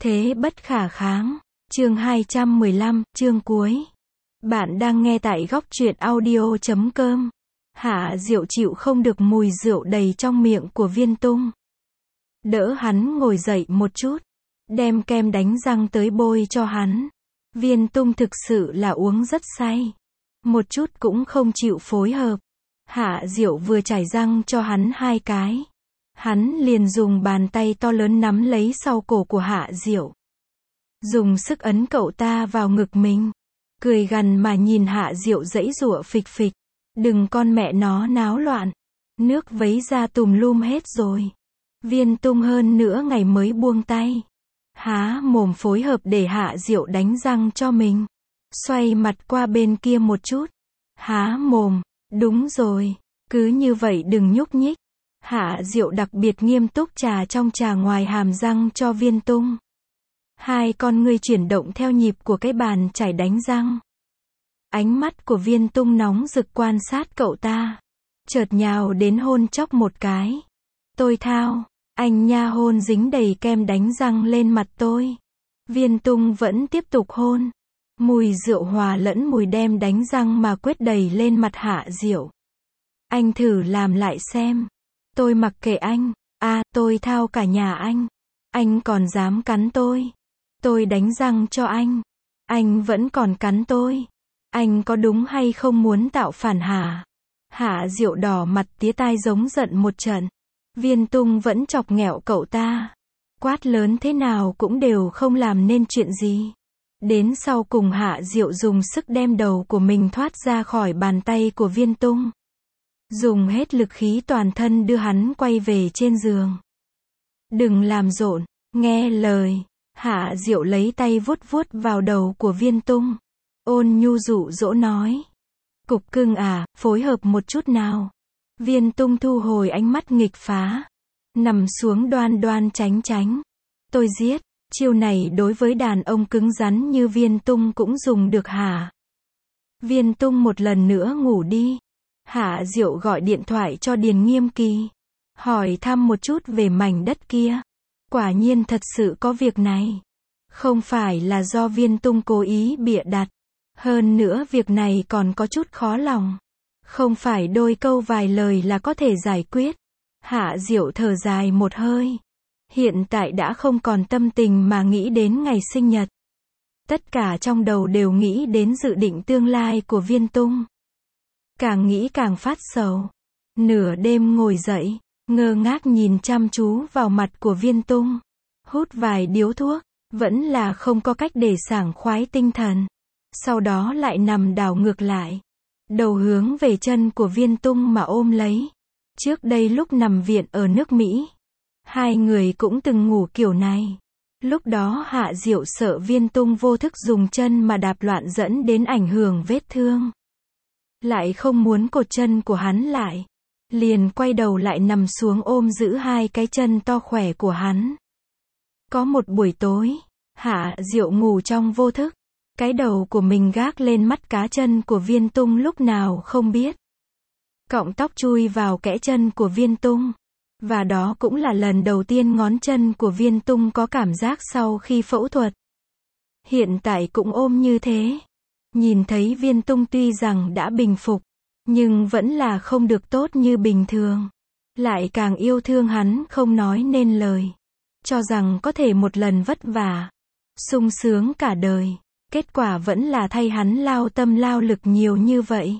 Thế bất khả kháng. Chương 215, chương cuối. Bạn đang nghe tại góc truyện audio.com. Hạ Diệu chịu không được mùi rượu đầy trong miệng của Viên Tung. Đỡ hắn ngồi dậy một chút, đem kem đánh răng tới bôi cho hắn. Viên Tung thực sự là uống rất say, một chút cũng không chịu phối hợp. Hạ Diệu vừa chải răng cho hắn 2 cái, hắn liền dùng bàn tay to lớn nắm lấy sau cổ của Hạ Diệu, dùng sức ấn cậu ta vào ngực mình, cười gằn mà nhìn Hạ Diệu giãy giụa phịch phịch. Đừng con mẹ nó náo loạn, nước vấy ra tùm lum hết rồi. Viên Tung hơn nửa ngày mới buông tay, há mồm phối hợp để Hạ Diệu đánh răng cho mình. Xoay mặt qua bên kia một chút, há mồm, đúng rồi, cứ như vậy đừng nhúc nhích. Hạ Diệu đặc biệt nghiêm túc trà trong trà ngoài hàm răng cho Viên Tung. Hai con ngươi chuyển động theo nhịp của cái bàn chải đánh răng. Ánh mắt của Viên Tung nóng rực quan sát cậu ta, chợt nhào đến hôn chốc một cái. Tôi thao, anh nha, hôn dính đầy kem đánh răng lên mặt tôi. Viên Tung vẫn tiếp tục hôn. Mùi rượu hòa lẫn mùi đem đánh răng mà quét đầy lên mặt Hạ Diệu. Anh thử làm lại xem. Tôi mặc kệ anh. Tôi thao cả nhà anh. Anh còn dám cắn tôi. Tôi đánh răng cho anh. Anh vẫn còn cắn tôi. Anh có đúng hay không muốn tạo phản hả? Hạ Diệu đỏ mặt tía tai giống giận một trận. Viên Tung vẫn chọc ghẹo cậu ta. Quát lớn thế nào cũng đều không làm nên chuyện gì. Đến sau cùng Hạ Diệu dùng sức đem đầu của mình thoát ra khỏi bàn tay của Viên Tung. Dùng hết lực khí toàn thân đưa hắn quay về trên giường. Đừng làm rộn, nghe lời. Hạ Diệu lấy tay vuốt vuốt vào đầu của Viên Tung. Ôn nhu dụ dỗ nói. Cục cưng à, phối hợp một chút nào. Viên Tung thu hồi ánh mắt nghịch phá. Nằm xuống đoan đoan tránh tránh. Tôi giết. Chiêu này đối với đàn ông cứng rắn như Viên Tung cũng dùng được hả? Viên Tung một lần nữa ngủ đi. Hạ Diệu gọi điện thoại cho Điền Nghiêm Kỳ, hỏi thăm một chút về mảnh đất kia. Quả nhiên thật sự có việc này. Không phải là do Viên Tung cố ý bịa đặt. Hơn nữa việc này còn có chút khó lòng. Không phải đôi câu vài lời là có thể giải quyết. Hạ Diệu thở dài một hơi. Hiện tại đã không còn tâm tình mà nghĩ đến ngày sinh nhật. Tất cả trong đầu đều nghĩ đến dự định tương lai của Viên Tung. Càng nghĩ càng phát sầu. Nửa đêm ngồi dậy, ngơ ngác nhìn chăm chú vào mặt của Viên Tung. Hút vài điếu thuốc, vẫn là không có cách để sảng khoái tinh thần. Sau đó lại nằm đảo ngược lại, đầu hướng về chân của Viên Tung mà ôm lấy. Trước đây lúc nằm viện ở nước Mỹ, hai người cũng từng ngủ kiểu này. Lúc đó Hạ Diệu sợ Viên Tung vô thức dùng chân mà đạp loạn dẫn đến ảnh hưởng vết thương. Lại không muốn cột chân của hắn lại. Liền quay đầu lại nằm xuống ôm giữ hai cái chân to khỏe của hắn. Có một buổi tối, Hạ Diệu ngủ trong vô thức. Cái đầu của mình gác lên mắt cá chân của Viên Tung lúc nào không biết. Cọng tóc chui vào kẽ chân của Viên Tung. Và đó cũng là lần đầu tiên ngón chân của Viên Tung có cảm giác sau khi phẫu thuật. Hiện tại cũng ôm như thế. Nhìn thấy Viên Tung tuy rằng đã bình phục, nhưng vẫn là không được tốt như bình thường. Lại càng yêu thương hắn không nói nên lời. Cho rằng có thể một lần vất vả, sung sướng cả đời. Kết quả vẫn là thay hắn lao tâm lao lực nhiều như vậy.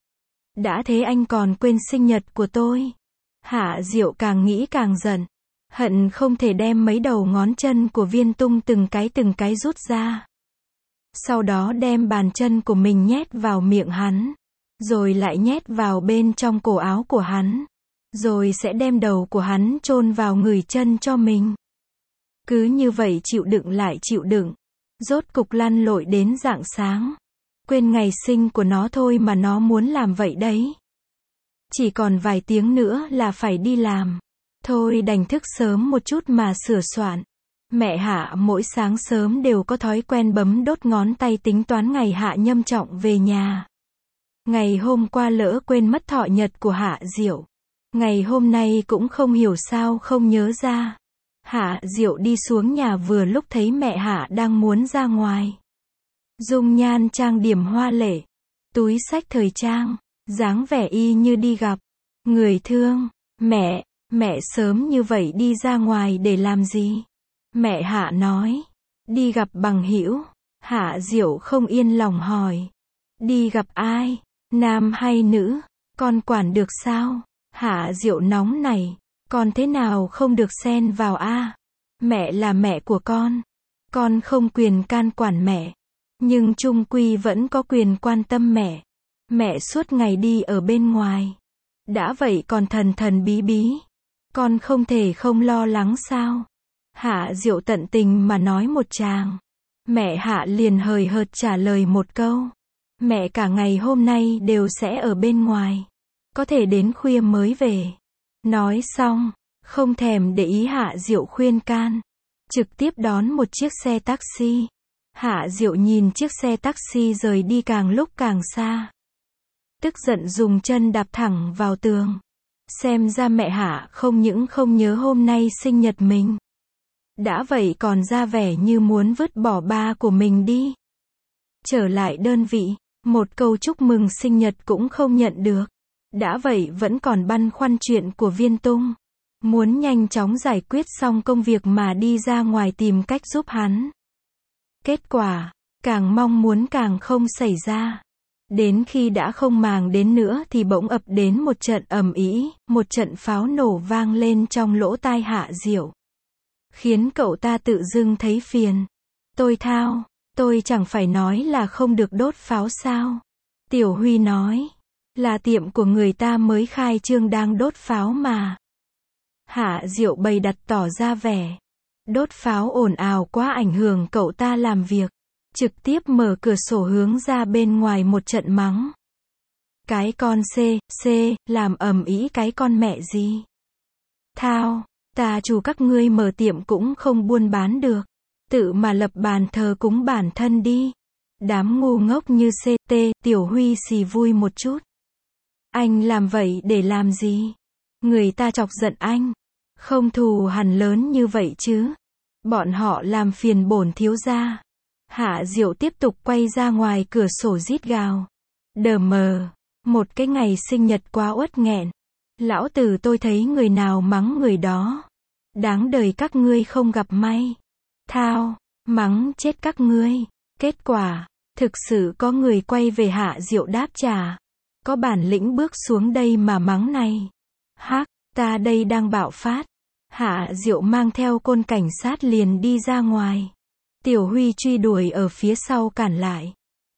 Đã thế anh còn quên sinh nhật của tôi. Hạ Diệu càng nghĩ càng giận. Hận không thể đem mấy đầu ngón chân của Viên Tung từng cái rút ra. Sau đó đem bàn chân của mình nhét vào miệng hắn. Rồi lại nhét vào bên trong cổ áo của hắn. Rồi sẽ đem đầu của hắn chôn vào người chân cho mình. Cứ như vậy chịu đựng lại chịu đựng. Rốt cục lăn lội đến rạng sáng. Quên ngày sinh của nó thôi mà nó muốn làm vậy đấy. Chỉ còn vài tiếng nữa là phải đi làm. Thôi đành thức sớm một chút mà sửa soạn. Mẹ Hạ mỗi sáng sớm đều có thói quen bấm đốt ngón tay tính toán ngày Hạ nhâm trọng về nhà. Ngày hôm qua lỡ quên mất thọ nhật của Hạ Diệu. Ngày hôm nay cũng không hiểu sao không nhớ ra. Hạ Diệu đi xuống nhà vừa lúc thấy mẹ Hạ đang muốn ra ngoài. Dung nhan trang điểm hoa lệ, túi xách thời trang, dáng vẻ y như đi gặp người thương. Mẹ sớm như vậy đi ra ngoài để làm gì? Mẹ Hạ nói, đi gặp bằng hữu. Hạ Diệu không yên lòng hỏi, đi gặp ai? Nam hay nữ? Con quản được sao? Hạ Diệu nóng nảy, con thế nào không được xen vào a? Mẹ là mẹ của con không quyền can quản mẹ, nhưng chung quy vẫn có quyền quan tâm mẹ. Mẹ suốt ngày đi ở bên ngoài, đã vậy còn thần thần bí bí, con không thể không lo lắng sao? Hạ Diệu tận tình mà nói một tràng. Mẹ Hạ liền hời hợt trả lời một câu, mẹ cả ngày hôm nay đều sẽ ở bên ngoài, có thể đến khuya mới về. Nói xong, không thèm để ý Hạ Diệu khuyên can, trực tiếp đón một chiếc xe taxi. Hạ Diệu nhìn chiếc xe taxi rời đi càng lúc càng xa, tức giận dùng chân đạp thẳng vào tường. Xem ra mẹ Hạ không những không nhớ hôm nay sinh nhật mình, đã vậy còn ra vẻ như muốn vứt bỏ ba của mình đi. Trở lại đơn vị, một câu chúc mừng sinh nhật cũng không nhận được. Đã vậy vẫn còn băn khoăn chuyện của Viên Tung, muốn nhanh chóng giải quyết xong công việc mà đi ra ngoài tìm cách giúp hắn. Kết quả, càng mong muốn càng không xảy ra. Đến khi đã không màng đến nữa thì bỗng ập đến một trận ầm ĩ, một trận pháo nổ vang lên trong lỗ tai Hạ Diệu, khiến cậu ta tự dưng thấy phiền. Tôi chẳng phải nói là không được đốt pháo sao? Tiểu Huy nói, là tiệm của người ta mới khai trương đang đốt pháo mà. Hạ Diệu bày đặt tỏ ra vẻ, đốt pháo ồn ào quá ảnh hưởng cậu ta làm việc, trực tiếp mở cửa sổ hướng ra bên ngoài một trận mắng. Cái con C, làm ầm ĩ cái con mẹ gì? Ta chủ các ngươi mở tiệm cũng không buôn bán được, tự mà lập bàn thờ cúng bản thân đi. Đám ngu ngốc như CT, Tiểu Huy xì vui một chút. Anh làm vậy để làm gì? Người ta chọc giận anh, không thù hằn lớn như vậy chứ. Bọn họ làm phiền bổn thiếu gia. Hạ Diệu tiếp tục quay ra ngoài cửa sổ rít gào. Đờ mờ, một cái ngày sinh nhật quá uất nghẹn. Lão tử tôi thấy người nào mắng người đó. Đáng đời các ngươi không gặp may. Mắng chết các ngươi. Kết quả, thực sự có người quay về Hạ Diệu đáp trả. Có bản lĩnh bước xuống đây mà mắng này. Ta đây đang bạo phát. Hạ Diệu mang theo côn cảnh sát liền đi ra ngoài. Tiểu Huy truy đuổi ở phía sau cản lại.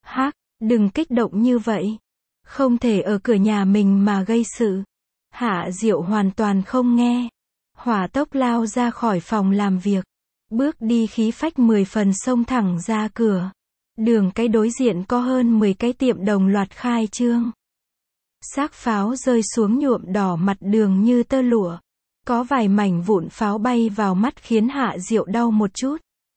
Đừng kích động như vậy. Không thể ở cửa nhà mình mà gây sự. Hạ Diệu hoàn toàn không nghe. Hỏa tốc lao ra khỏi phòng làm việc. Bước đi khí phách 10 phần xông thẳng ra cửa. Đường cái đối diện có hơn 10 cái tiệm đồng loạt khai trương. Xác pháo rơi xuống nhuộm đỏ mặt đường như tơ lụa. Có vài mảnh vụn pháo bay vào mắt khiến Hạ Diệu đau một chút.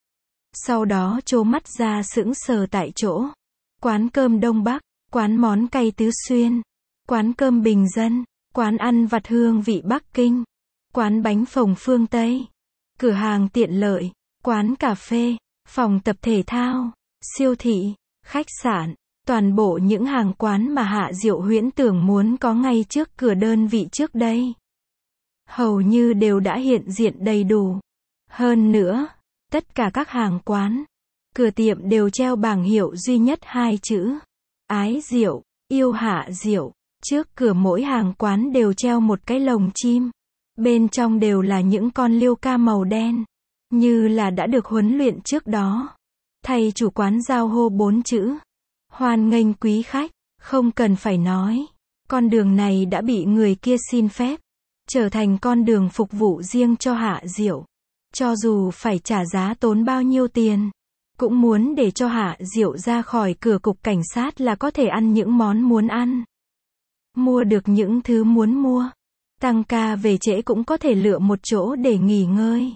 Sau đó trố mắt ra sững sờ tại chỗ. Quán cơm Đông Bắc, quán món cay Tứ Xuyên, quán cơm bình dân, quán ăn vặt hương vị Bắc Kinh, quán bánh phồng phương Tây, cửa hàng tiện lợi, quán cà phê, phòng tập thể thao, siêu thị, khách sạn, toàn bộ những hàng quán mà Hạ Diệu huyễn tưởng muốn có ngay trước cửa đơn vị trước đây. Hầu như đều đã hiện diện đầy đủ. Hơn nữa, tất cả các hàng quán, cửa tiệm đều treo bảng hiệu duy nhất 2 chữ. Ái Diệu, yêu Hạ Diệu. Trước cửa mỗi hàng quán đều treo một cái lồng chim. Bên trong đều là những con liêu ca màu đen. Như là đã được huấn luyện trước đó. Thầy chủ quán giao hô 4 chữ. Hoan nghênh quý khách. Không cần phải nói. Con đường này đã bị người kia xin phép. Trở thành con đường phục vụ riêng cho Hạ Diệu. Cho dù phải trả giá tốn bao nhiêu tiền, cũng muốn để cho Hạ Diệu ra khỏi cửa cục cảnh sát là có thể ăn những món muốn ăn. Mua được những thứ muốn mua. Tăng ca về trễ cũng có thể lựa một chỗ để nghỉ ngơi.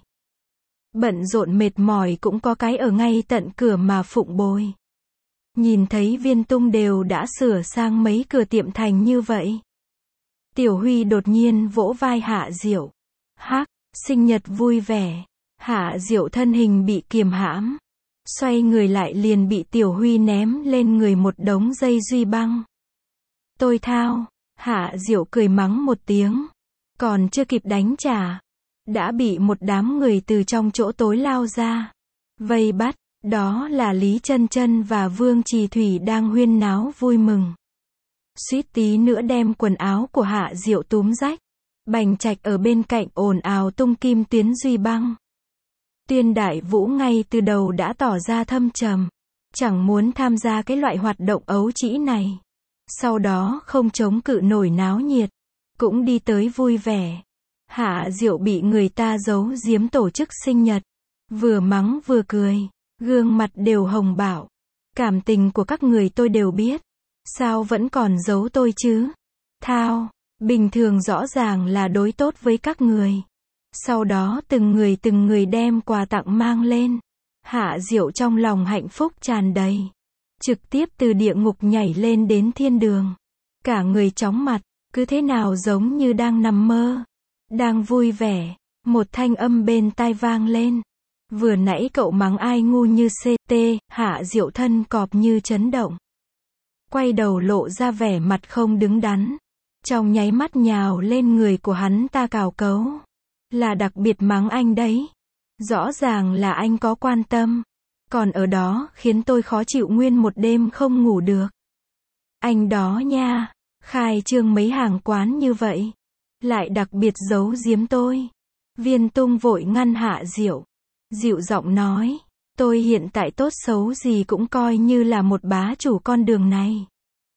Bận rộn mệt mỏi cũng có cái ở ngay tận cửa mà phụng bồi. Nhìn thấy Viên Tung đều đã sửa sang mấy cửa tiệm thành như vậy. Tiểu Huy đột nhiên vỗ vai Hạ Diệu. Sinh nhật vui vẻ. Hạ Diệu thân hình bị kiềm hãm. Xoay người lại liền bị Tiểu Huy ném lên người một đống dây duy băng. Tôi thao. Hạ Diệu cười mắng một tiếng. Còn chưa kịp đánh trả. Đã bị một đám người từ trong chỗ tối lao ra. Vây bắt. Đó là Lý Chân Chân và Vương Trì Thủy đang huyên náo vui mừng. Suýt tí nữa đem quần áo của Hạ Diệu túm rách. Bành Trạch ở bên cạnh ồn ào tung kim tuyến duy băng. Tuyên Đại Vũ ngay từ đầu đã tỏ ra thâm trầm. Chẳng muốn tham gia cái loại hoạt động ấu trĩ này. Sau đó không chống cự nổi náo nhiệt. Cũng đi tới vui vẻ. Hạ Diệu bị người ta giấu giếm tổ chức sinh nhật. Vừa mắng vừa cười. Gương mặt đều hồng bảo. Cảm tình của các người tôi đều biết. Sao vẫn còn giấu tôi chứ? Thao. Bình thường rõ ràng là đối tốt với các người. Sau đó từng người đem quà tặng mang lên. Hạ Diệu trong lòng hạnh phúc tràn đầy. Trực tiếp từ địa ngục nhảy lên đến thiên đường. Cả người chóng mặt, cứ thế nào giống như đang nằm mơ. Đang vui vẻ, một thanh âm bên tai vang lên. Vừa nãy cậu mắng ai ngu như CT, Hạ Diệu thân cọp như chấn động. Quay đầu lộ ra vẻ mặt không đứng đắn. Trong nháy mắt nhào lên người của hắn ta cào cấu. Là đặc biệt mắng anh đấy. Rõ ràng là anh có quan tâm. Còn ở đó khiến tôi khó chịu nguyên một đêm không ngủ được. Anh đó nha, khai trương mấy hàng quán như vậy. Lại đặc biệt giấu giếm tôi. Viên Tung vội ngăn Hạ Diệu. Dịu giọng nói. Tôi hiện tại tốt xấu gì cũng coi như là một bá chủ con đường này.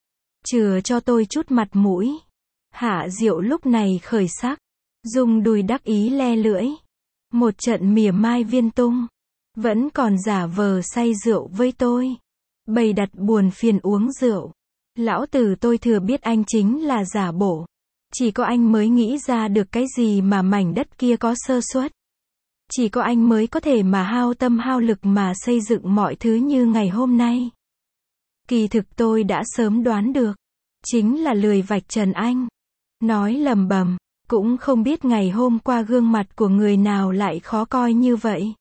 Chừa cho tôi chút mặt mũi. Hạ Diệu lúc này khởi sắc. Dùng đùi đắc ý le lưỡi. Một trận mỉa mai Viên Tung. Vẫn còn giả vờ say rượu với tôi. Bày đặt buồn phiền uống rượu. Lão tử tôi thừa biết anh chính là giả bổ. Chỉ có anh mới nghĩ ra được cái gì mà mảnh đất kia có sơ suất. Chỉ có anh mới có thể mà hao tâm hao lực mà xây dựng mọi thứ như ngày hôm nay. Kỳ thực tôi đã sớm đoán được. Chính là lười vạch trần anh. Nói lầm bầm. Cũng không biết ngày hôm qua gương mặt của người nào lại khó coi như vậy.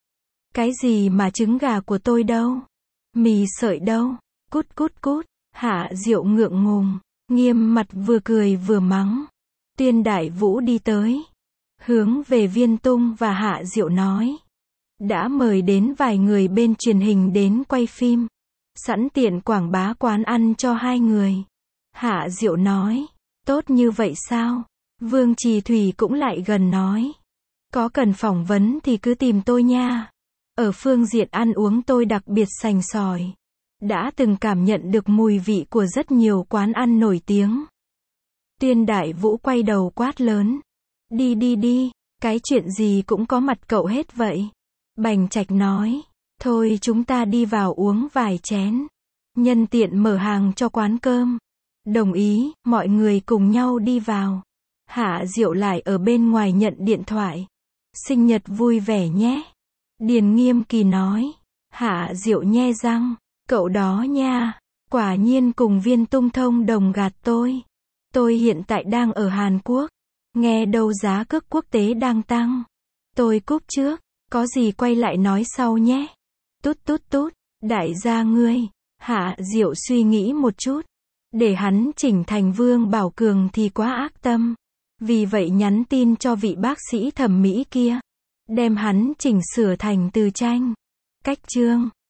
Cái gì mà trứng gà của tôi đâu? Mì sợi đâu? Cút cút cút. Hạ Diệu ngượng ngùng. Nghiêm mặt vừa cười vừa mắng. Tuyên Đại Vũ đi tới. Hướng về Viên Tung và Hạ Diệu nói. Đã mời đến vài người bên truyền hình đến quay phim. Sẵn tiện quảng bá quán ăn cho hai người. Hạ Diệu nói. Tốt như vậy sao? Vương Trì Thủy cũng lại gần nói. Có cần phỏng vấn thì cứ tìm tôi nha. Ở phương diện ăn uống tôi đặc biệt sành sỏi. Đã từng cảm nhận được mùi vị của rất nhiều quán ăn nổi tiếng. Tuyên Đại Vũ quay đầu quát lớn. Đi đi đi, cái chuyện gì cũng có mặt cậu hết vậy. Bành Trạch nói. Thôi chúng ta đi vào uống vài chén. Nhân tiện mở hàng cho quán cơm. Đồng ý, mọi người cùng nhau đi vào. Hạ Diệu lại ở bên ngoài nhận điện thoại. Sinh nhật vui vẻ nhé. Điền Nghiêm Kỳ nói. Hạ Diệu nhe răng. Cậu đó nha. Quả nhiên cùng Viên Tung thông đồng gạt tôi. Tôi hiện tại đang ở Hàn Quốc. Nghe đâu giá cước quốc tế đang tăng. Tôi cúp trước. Có gì quay lại nói sau nhé. Tút tút tút. Đại gia ngươi. Hạ Diệu suy nghĩ một chút. Để hắn chỉnh thành Vương Bảo Cường thì quá ác tâm. Vì vậy nhắn tin cho vị bác sĩ thẩm mỹ kia. Đem hắn chỉnh sửa thành Từ Tranh. Cách chương.